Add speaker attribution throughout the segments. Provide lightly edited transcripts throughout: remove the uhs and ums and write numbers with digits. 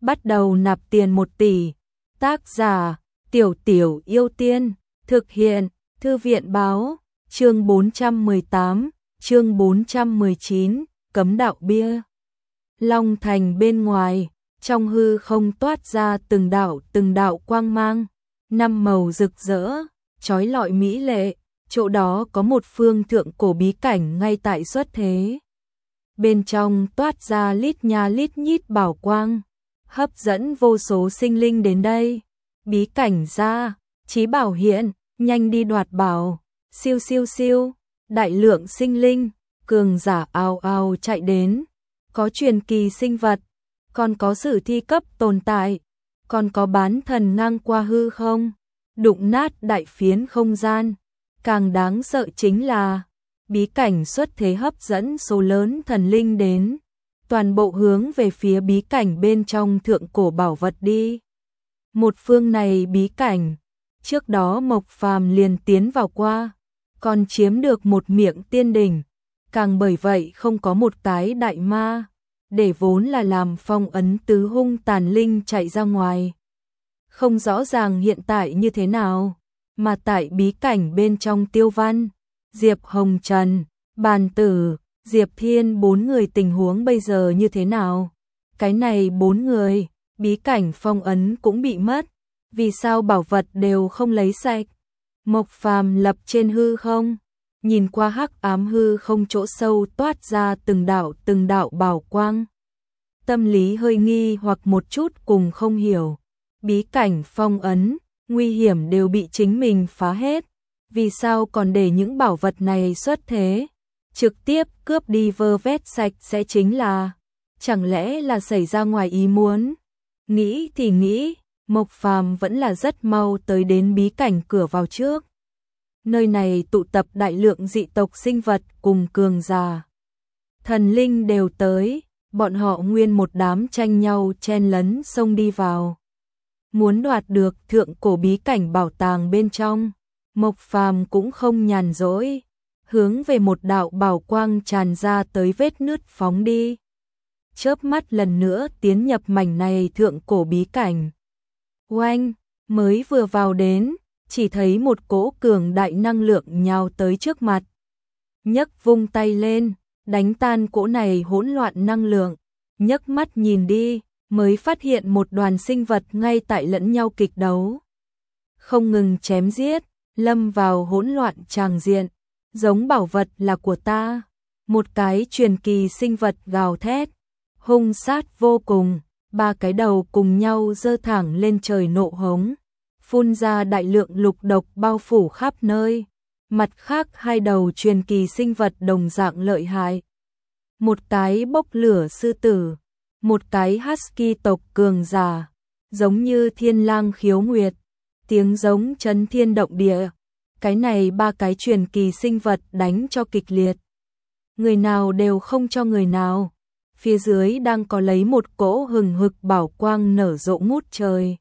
Speaker 1: bắt đầu nạp tiền 1 tỷ. Tác giả: Tiểu Tiểu Yêu Tiên. Thực hiện: Thư viện báo. Chương 418, chương 419, cấm đạo bia. Long Thành bên ngoài, trong hư không toát ra từng đạo quang mang, 5 màu rực rỡ, chói lọi mỹ lệ, chỗ đó có một phương thượng cổ bí cảnh ngay tại xuất thế. Bên trong toát ra lít nha lít nhít bảo quang, hấp dẫn vô số sinh linh đến đây. Bí cảnh ra, chí bảo hiện, nhanh đi đoạt bảo. Siêu siêu siêu, đại lượng sinh linh, cường giả ào ào chạy đến. Có truyền kỳ sinh vật, còn có sử thi cấp tồn tại, còn có bán thần ngang qua hư không, đụng nát đại phiến không gian. Càng đáng sợ chính là bí cảnh xuất thế hấp dẫn số lớn thần linh đến, toàn bộ hướng về phía bí cảnh bên trong thượng cổ bảo vật đi. Một phương này bí cảnh, trước đó Mộc Phàm liền tiến vào qua, còn chiếm được một miệng tiên đỉnh, càng bởi vậy không có một cái đại ma, để vốn là làm phong ấn tứ hung tàn linh chạy ra ngoài. Không rõ ràng hiện tại như thế nào, mà tại bí cảnh bên trong Tiêu Văn, Diệp Hồng Trần, Bàn Tử, Diệp Thiên 4 người tình huống bây giờ như thế nào? Cái này 4 người, bí cảnh phong ấn cũng bị mất, vì sao bảo vật đều không lấy sạch? Mộc Phàm lập trên hư không, nhìn qua hắc ám hư không chỗ sâu toát ra từng đạo bảo quang. Tâm lý hơi nghi hoặc một chút cùng không hiểu, bí cảnh phong ấn, nguy hiểm đều bị chính mình phá hết, vì sao còn để những bảo vật này xuất thế? Trực tiếp cướp đi vơ vét sạch sẽ chính là, chẳng lẽ là xảy ra ngoài ý muốn? Nghĩ thì nghĩ, Mộc Phàm vẫn là rất mau tới đến bí cảnh cửa vào trước. Nơi này tụ tập đại lượng dị tộc sinh vật cùng cường giả. Thần linh đều tới, bọn họ nguyên một đám tranh nhau chen lấn xông đi vào. Muốn đoạt được thượng cổ bí cảnh bảo tàng bên trong, Mộc Phàm cũng không nhàn rỗi, hướng về một đạo bảo quang tràn ra tới vết nứt phóng đi. Chớp mắt lần nữa tiến nhập mảnh này thượng cổ bí cảnh. Oanh, mới vừa vào đến, chỉ thấy một cỗ cường đại năng lượng nhào tới trước mặt. Nhấc vung tay lên, đánh tan cỗ này hỗn loạn năng lượng, nhấc mắt nhìn đi, mới phát hiện một đoàn sinh vật ngay tại lẫn nhau kịch đấu. Không ngừng chém giết, lâm vào hỗn loạn tràng diện, giống bảo vật là của ta. Một cái truyền kỳ sinh vật gào thét, hung sát vô cùng, 3 cái đầu cùng nhau giơ thẳng lên trời nộ hống, phun ra đại lượng lục độc bao phủ khắp nơi. Mặt khác 2 đầu truyền kỳ sinh vật đồng dạng lợi hại. Một cái bốc lửa sư tử, một cái husky tộc cường giả, giống như thiên lang khiếu nguyệt, tiếng giống chấn thiên động địa. Cái này 3 cái truyền kỳ sinh vật đánh cho kịch liệt. Người nào đều không cho người nào. Phía dưới đang có lấy một cỗ hừng hực bảo quang nở rộ ngút trời.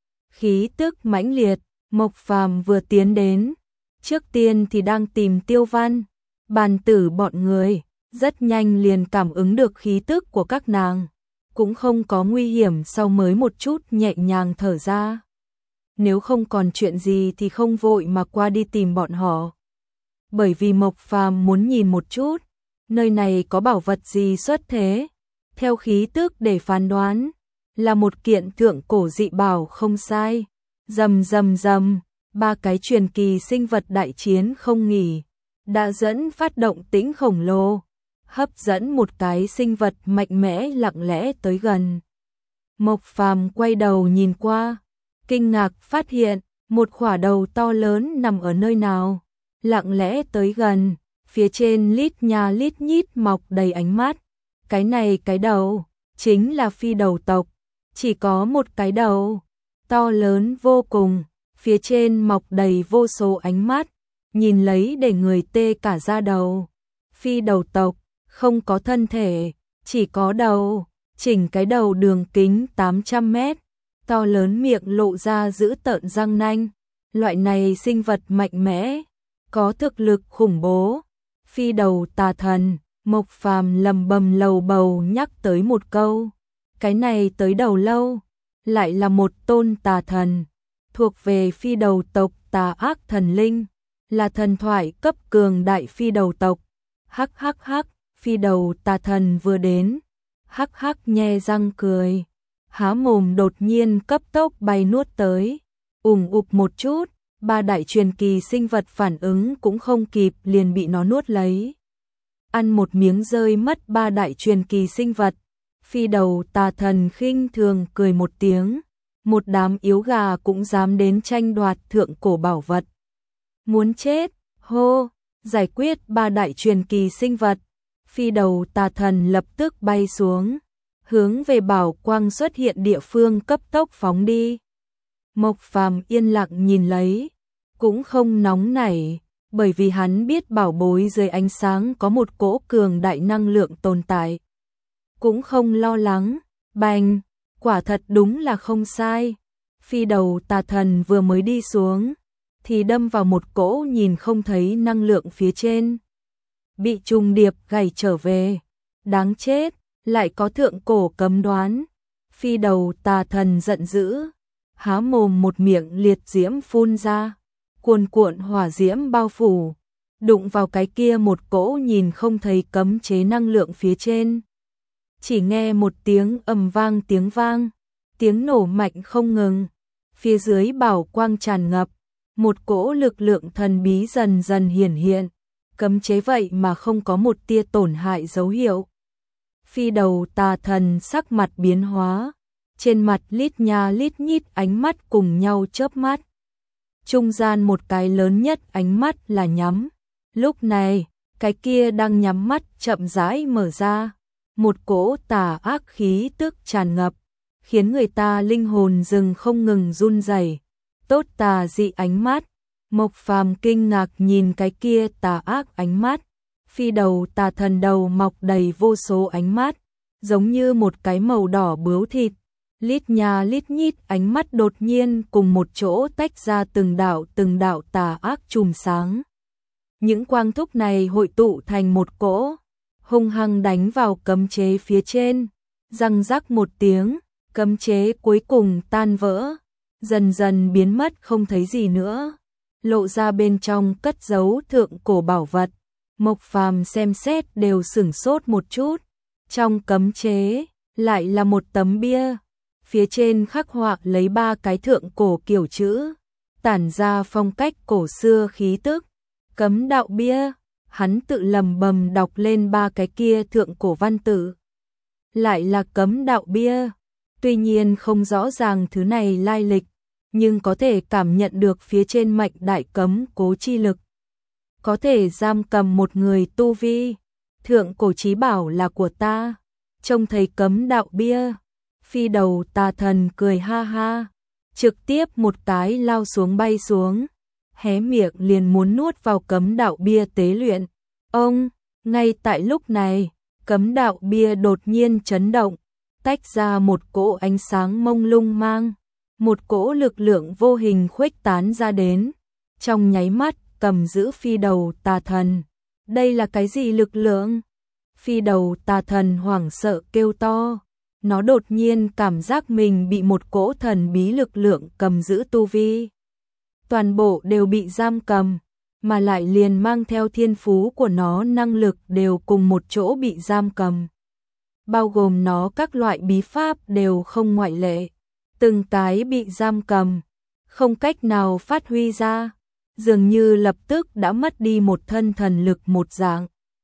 Speaker 1: Khí tức mãnh liệt, Mộc Phàm vừa tiến đến, trước tiên thì đang tìm Tiêu Văn, Bàn Tử bọn người, rất nhanh liền cảm ứng được khí tức của các nàng, cũng không có nguy hiểm, sau mới một chút nhẹ nhàng thở ra. Nếu không còn chuyện gì thì không vội mà qua đi tìm bọn họ. Bởi vì Mộc Phàm muốn nhìn một chút, nơi này có bảo vật gì xuất thế. Theo khí tức để phán đoán, là một kiện thượng cổ dị bảo không sai. Rầm rầm rầm, 3 cái truyền kỳ sinh vật đại chiến không nghỉ, đã dẫn phát động tĩnh khổng lồ, hấp dẫn một cái sinh vật mạnh mẽ lặng lẽ tới gần. Mộc Phàm quay đầu nhìn qua, kinh ngạc phát hiện một khỏa đầu to lớn nằm ở nơi nào, lặng lẽ tới gần, phía trên lít nha lít nhít mọc đầy ánh mắt. Cái này cái đầu, chính là phi đầu tộc, chỉ có một cái đầu, to lớn vô cùng, phía trên mọc đầy vô số ánh mắt, nhìn lấy để người tê cả da đầu. Phi đầu tộc, không có thân thể, chỉ có đầu, chỉnh cái đầu đường kính 800 mét, to lớn miệng lộ ra dữ tợn răng nanh. Loại này sinh vật mạnh mẽ, có thực lực khủng bố. Phi đầu tà thần, Mộc Phàm lầm bầm lầu bầu nhắc tới một câu. cái này tới đầu lâu, lại là một tôn tà thần, thuộc về phi đầu tộc tà ác thần linh, là thần thoại cấp cường đại phi đầu tộc. Hắc hắc hắc, phi đầu tà thần vừa đến, hắc hắc nhe răng cười, há mồm đột nhiên cấp tốc bay nuốt tới, ục một chút, ba đại truyền kỳ sinh vật phản ứng cũng không kịp liền bị nó nuốt lấy. Ăn một miếng rơi mất ba đại truyền kỳ sinh vật, phi đầu tà thần khinh thường cười một tiếng, một đám yếu gà cũng dám đến tranh đoạt thượng cổ bảo vật. Muốn chết, hô, giải quyết ba đại truyền kỳ sinh vật, phi đầu tà thần lập tức bay xuống, hướng về bảo quang xuất hiện địa phương cấp tốc phóng đi. Mộc Phàm yên lặng nhìn lấy, cũng không nóng nảy, bởi vì hắn biết bảo bối dưới ánh sáng có một cỗ cường đại năng lượng tồn tại. Cũng không lo lắng, bành, quả thật đúng là không sai. Phi đầu tà thần vừa mới đi xuống, thì đâm vào một cỗ nhìn không thấy năng lượng phía trên. Bị trùng điệp gảy trở về, đáng chết, lại có thượng cổ cấm đoán. Phi đầu tà thần giận dữ, há mồm một miệng liệt diễm phun ra, cuồn cuộn hỏa diễm bao phủ, đụng vào cái kia một cỗ nhìn không thấy cấm chế năng lượng phía trên. Chỉ nghe một tiếng ầm vang, tiếng nổ mạnh không ngừng, phía dưới bảo quang tràn ngập, một cỗ lực lượng thần bí dần dần hiển hiện, cấm chế vậy mà không có một tia tổn hại dấu hiệu. Phi đầu tà thần sắc mặt biến hóa, trên mặt lít nha lít nhít ánh mắt cùng nhau chớp mắt. Trung gian một cái lớn nhất ánh mắt là nhắm. Lúc này, cái kia đang nhắm mắt chậm rãi mở ra, một cỗ tà ác khí tức tràn ngập, khiến người ta linh hồn dừng không ngừng run rẩy. Tốt tà dị ánh mắt, Mộc Phàm kinh ngạc nhìn cái kia tà ác ánh mắt, phi đầu tà thần đầu mọc đầy vô số ánh mắt, giống như một cái màu đỏ bướu thịt, lít nha lít nhít ánh mắt đột nhiên cùng một chỗ tách ra từng đạo tà ác chùm sáng. Những quang thúc này hội tụ thành một cỗ, hung hăng đánh vào cấm chế phía trên, răng rắc một tiếng, cấm chế cuối cùng tan vỡ, dần dần biến mất không thấy gì nữa, lộ ra bên trong cất giấu thượng cổ bảo vật. Mộc Phàm xem xét đều sửng sốt một chút, trong cấm chế lại là một tấm bia, phía trên khắc họa lấy ba cái thượng cổ kiểu chữ, tản ra phong cách cổ xưa khí tức. Cấm đạo bia, hắn tự lầm bầm đọc lên ba cái kia thượng cổ văn tự. Lại là cấm đạo bia, tuy nhiên không rõ ràng thứ này lai lịch, nhưng có thể cảm nhận được phía trên mệnh đại cấm cố chi lực. Có thể giam cầm một người tu vi, thượng cổ chí bảo là của ta. Trông thấy cấm đạo bia, phi đầu tà thần cười ha ha, trực tiếp một cái lao xuống bay xuống, hé miệng liền muốn nuốt vào cấm đạo bia tế luyện. Ông, ngay tại lúc này, cấm đạo bia đột nhiên chấn động, tách ra một cỗ ánh sáng mông lung mang, một cỗ lực lượng vô hình khuếch tán ra đến, trong nháy mắt cầm giữ phi đầu tà thần. Đây là cái gì lực lượng? Phi đầu tà thần hoảng sợ kêu to, nó đột nhiên cảm giác mình bị một cỗ thần bí lực lượng cầm giữ tu vi. Toàn bộ đều bị giam cầm, mà lại liền mang theo thiên phú của nó năng lực đều cùng một chỗ bị giam cầm. Bao gồm nó các loại bí pháp đều không ngoại lệ, từng cái bị giam cầm, không cách nào phát huy ra, dường như lập tức đã mất đi một thân thần lực một dạng.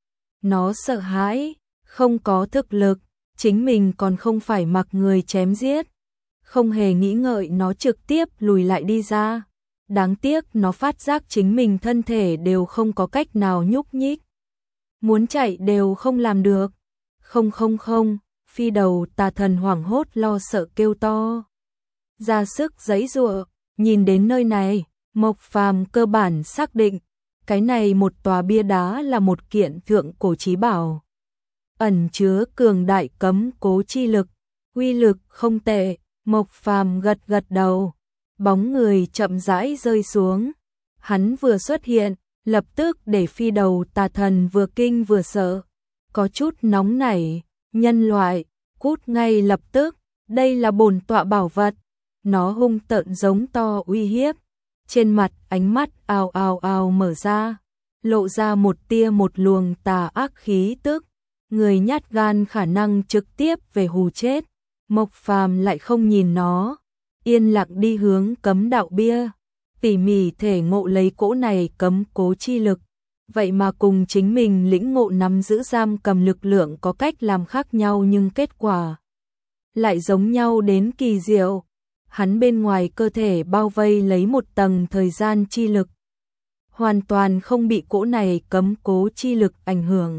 Speaker 1: Nó sợ hãi, không có thực lực, chính mình còn không phải mặc người chém giết. Không hề nghĩ ngợi nó trực tiếp lùi lại đi ra. Đáng tiếc nó phát giác chính mình thân thể đều không có cách nào nhúc nhích. Muốn chạy đều không làm được. Không, phi đầu tà thần hoảng hốt lo sợ kêu to. Ra sức giãy giụa, nhìn đến nơi này, Mộc Phàm cơ bản xác định, cái này một tòa bia đá là một kiện thượng cổ chí bảo. Ẩn chứa cường đại cấm cố chi lực, uy lực không tệ. Mộc Phàm gật đầu, bóng người chậm rãi rơi xuống. Hắn vừa xuất hiện, lập tức để phi đầu tà thần vừa kinh vừa sợ, có chút nóng nảy. Nhân loại, cút ngay lập tức, đây là bổn tọa bảo vật. Nó hung tợn giống to uy hiếp, trên mặt ánh mắt ào ào ào mở ra, lộ ra một tia một luồng tà ác khí tức, người nhát gan khả năng trực tiếp về hù chết. Mộc Phàm lại không nhìn nó, yên lặng đi hướng cấm đạo bia, tỉ mỉ thể ngộ lấy cỗ này cấm cố chi lực, vậy mà cùng chính mình lĩnh ngộ nắm giữ giam cầm lực lượng có cách làm khác nhau nhưng kết quả lại giống nhau đến kỳ diệu. Hắn bên ngoài cơ thể bao vây lấy một tầng thời gian chi lực, hoàn toàn không bị cỗ này cấm cố chi lực ảnh hưởng.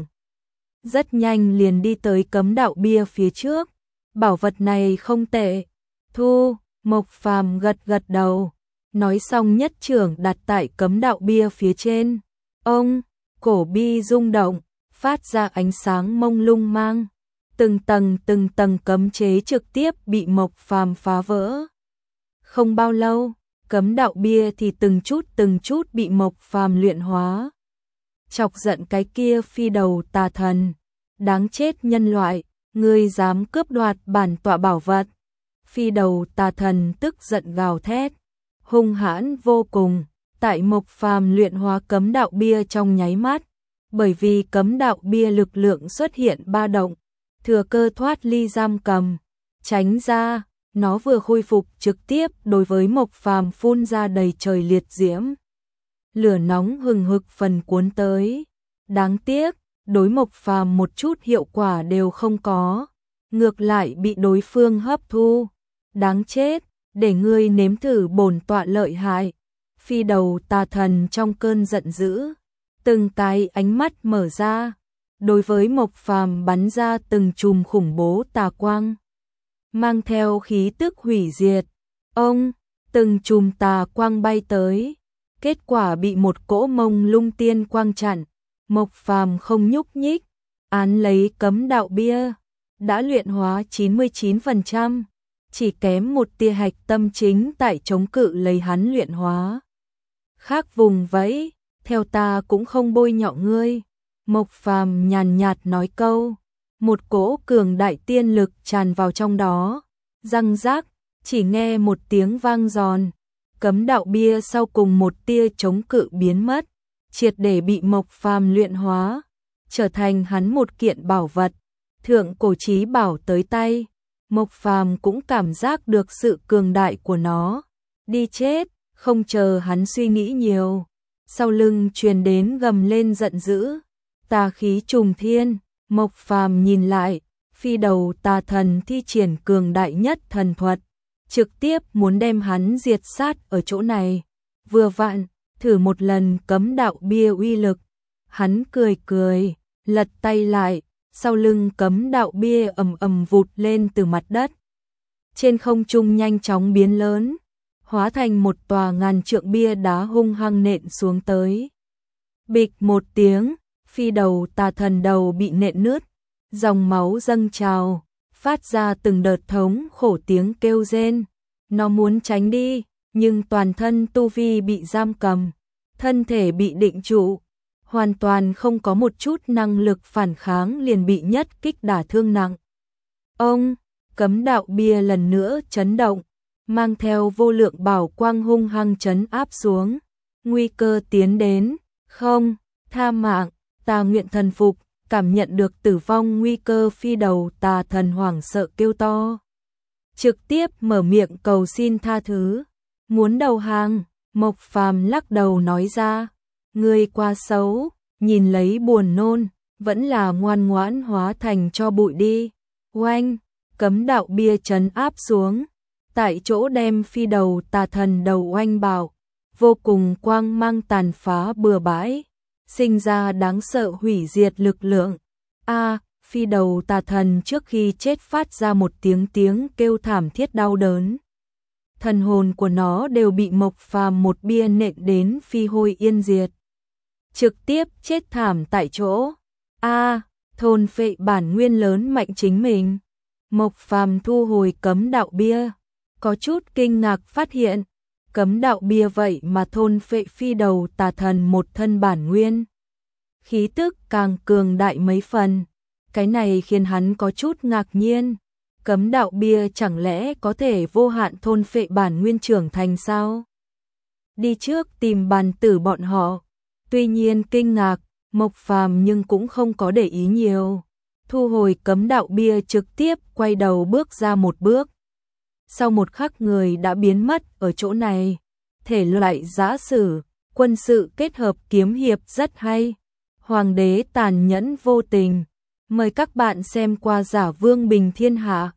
Speaker 1: Rất nhanh liền đi tới cấm đạo bia phía trước, bảo vật này không tệ. Thu, Mộc Phàm gật gật đầu, nói xong nhất trưởng đặt tại cấm đạo bia phía trên. Ông, cổ bi rung động, phát ra ánh sáng mông lung mang. Từng tầng cấm chế trực tiếp bị Mộc Phàm phá vỡ. Không bao lâu, cấm đạo bia thì từng chút bị Mộc Phàm luyện hóa. Chọc giận cái kia phi đầu tà thần, đáng chết nhân loại, ngươi dám cướp đoạt bản tọa bảo vật. Phi đầu tà thần tức giận gào thét, hung hãn vô cùng, tại Mộc Phàm luyện hóa cấm đạo bia trong nháy mắt, bởi vì cấm đạo bia lực lượng xuất hiện ba động, thừa cơ thoát ly giam cầm, tránh ra. Nó vừa khôi phục trực tiếp đối với Mộc Phàm phun ra đầy trời liệt diễm. Lửa nóng hừng hực phần cuốn tới. Đáng tiếc, đối Mộc Phàm một chút hiệu quả đều không có. Ngược lại bị đối phương hấp thu. Đáng chết, để ngươi nếm thử bổn tọa lợi hại. Phi đầu tà thần trong cơn giận dữ. Từng cái ánh mắt mở ra. Đối với Mộc Phàm bắn ra từng chùm khủng bố tà quang, mang theo khí tức hủy diệt. Ông, từng chùm tà quang bay tới, kết quả bị một cỗ mông lung tiên quang chặn. Mộc Phàm không nhúc nhích, án lấy cấm đạo bia, đã luyện hóa 99%, chỉ kém một tia hạch tâm chính tại chống cự lấy hắn luyện hóa. Khác vùng vẫy, theo ta cũng không bôi nhọ ngươi. Mộc Phàm nhàn nhạt nói câu. Một cỗ cường đại tiên lực tràn vào trong đó, răng rác, chỉ nghe một tiếng vang giòn, cấm đạo bia sau cùng một tia chống cự biến mất, triệt để bị Mộc Phàm luyện hóa, trở thành hắn một kiện bảo vật, thượng cổ chí bảo tới tay. Mộc Phàm cũng cảm giác được sự cường đại của nó, đi chết, không chờ hắn suy nghĩ nhiều, sau lưng truyền đến gầm lên giận dữ, tà khí trùng thiên. Mộc Phàm nhìn lại, phi đầu tà thần thi triển cường đại nhất thần thuật, trực tiếp muốn đem hắn diệt sát ở chỗ này. Vừa vặn, thử một lần cấm đạo bia uy lực. Hắn cười cười, lật tay lại, sau lưng cấm đạo bia ầm ầm vụt lên từ mặt đất. Trên không trung nhanh chóng biến lớn, hóa thành một tòa ngàn trượng bia đá hung hăng nện xuống tới. Bịch một tiếng, phi đầu tà thần đầu bị nện nứt, dòng máu dâng trào, phát ra từng đợt thống khổ tiếng kêu rên. Nó muốn tránh đi, nhưng toàn thân tu vi bị giam cầm, thân thể bị định trụ, hoàn toàn không có một chút năng lực phản kháng, liền bị nhất kích đả thương nặng. Ông, cấm đạo bia lần nữa chấn động, mang theo vô lượng bảo quang hung hăng trấn áp xuống. Nguy cơ tiến đến, không, tha mạng. Ta nguyện thần phục, cảm nhận được tử vong nguy cơ, phi đầu tà thần hoảng sợ kêu to. Trực tiếp mở miệng cầu xin tha thứ. Muốn đầu hàng, Mộc Phàm lắc đầu nói ra. Ngươi quá xấu, nhìn lấy buồn nôn, vẫn là ngoan ngoãn hóa thành cho bụi đi. Oanh, cấm đạo bia trấn áp xuống. Tại chỗ đem phi đầu tà thần đầu oanh bạo, vô cùng quang mang tàn phá bừa bãi. Sinh ra đáng sợ hủy diệt lực lượng. Phi đầu tà thần trước khi chết phát ra một tiếng kêu thảm thiết đau đớn. Thần hồn của nó đều bị Mộc Phàm một bia nện đến phi hôi yên diệt. Trực tiếp chết thảm tại chỗ. Thôn phệ bản nguyên lớn mạnh chính mình. Mộc Phàm thu hồi cấm đạo bia, có chút kinh ngạc phát hiện. Cấm đạo bia vậy mà thôn phệ phi đầu tà thần một thân bản nguyên. Khí tức càng cường đại mấy phần. Cái này khiến hắn có chút ngạc nhiên. Cấm đạo bia chẳng lẽ có thể vô hạn thôn phệ bản nguyên trưởng thành sao? Đi trước tìm bàn tử bọn họ. Tuy nhiên kinh ngạc, Mộc Phàm nhưng cũng không có để ý nhiều. Thu hồi cấm đạo bia trực tiếp quay đầu bước ra một bước. Sau một khắc người đã biến mất ở chỗ này. Thể loại giã sử, quân sự kết hợp kiếm hiệp rất hay. Hoàng đế tàn nhẫn vô tình. Mời các bạn xem qua Giả Vương Bình Thiên Hạ.